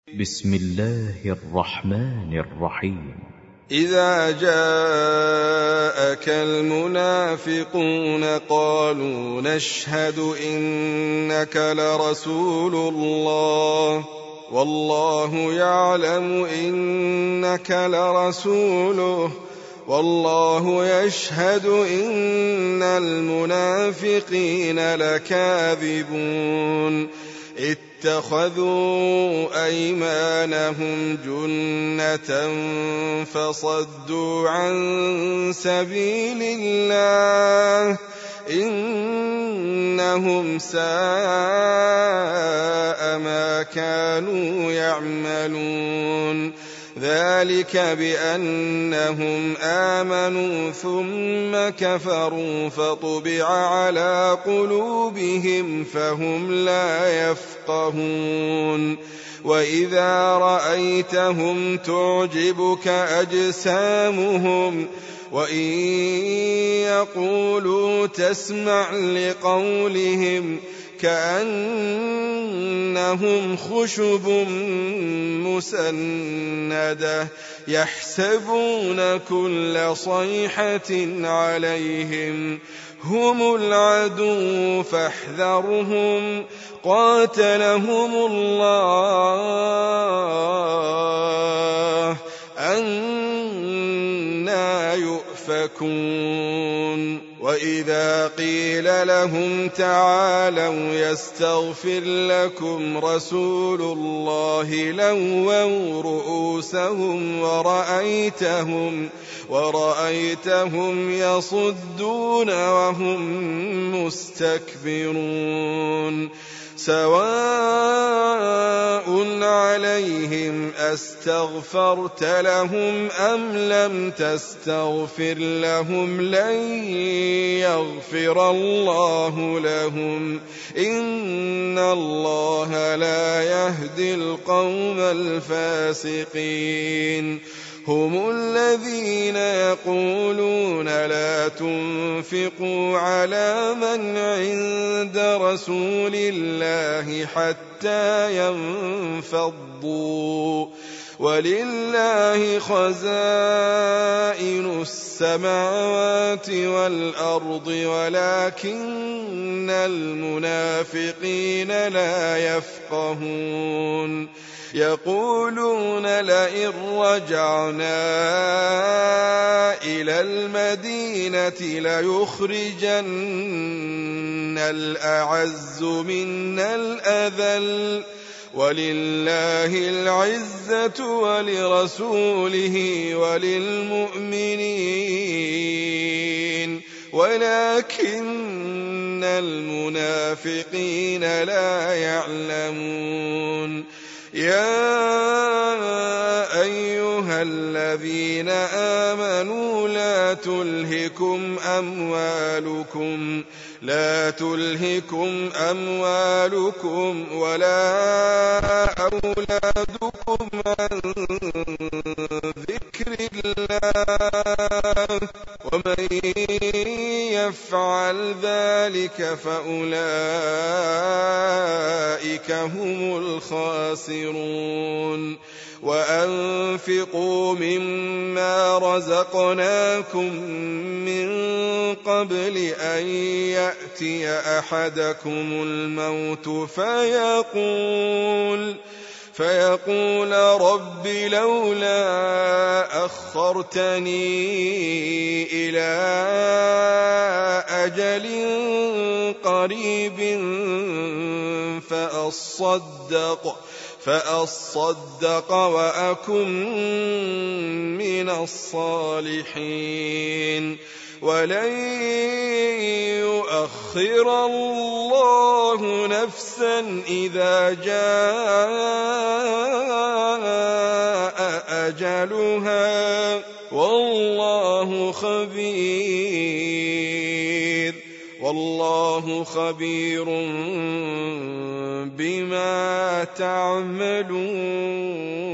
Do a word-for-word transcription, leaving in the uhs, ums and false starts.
بسم الله الرحمن الرحيم. إذا جاءك المنافقون قالوا نشهد إنك لرسول الله والله يعلم إنك لرسوله والله يشهد إن المنافقين لكاذبون اتخذوا أيمانهم جنة فصدوا عن سبيل الله إنهم ساء ما كانوا يعملون ذلك بأنهم آمنوا ثم كفروا فطبع على قلوبهم فهم لا يفقهون وإذا رأيتهم تعجبك أجسامهم وإن يقولوا تسمع لقولهم كأنهم خشب مسندة يحسبون كل صيحة عليهم هم العدو فاحذرهم قاتلهم الله أنى يؤفكون وإذا قيل لهم تعالوا يستغفر لكم رسول الله لووا رؤوسهم ورأيتهم ورأيتهم يصدون وهم مستكبرون سواء عليهم أستغفرت لهم أم لم تستغفر لهم لن يغفر الله لهم إن الله لا يهدي القوم الفاسقين هم الذين يقولون لا تنفقوا على من عند رسول الله حتى ينفضوا ولله خزائن السماوات والأرض ولكن المنافقين لا يفقهون يقولون لئن رجعنا إلى المدينة ليخرجن الأعز منا الأذل ولله العزة ولرسوله وللمؤمنين ولكن المنافقين لا يعلمون يا أيها الذين آمنوا لا تلهكم أموالكم لا تلهكم أموالكم ولا أولادكم عن ذكر الله ومن يفعل ذلك فأولئك هم الخاسرون وأنفقوا مما رزقناكم من قبل أن يأتي أحدكم الموت فيقول فيقول رب لولا أخرتني إلى أجل قريب فأصدق فأصدق وأكن من الصالحين ولن يؤخر الله نفسا إذا جاء أجلها والله خبير والله خبير بما تعملون.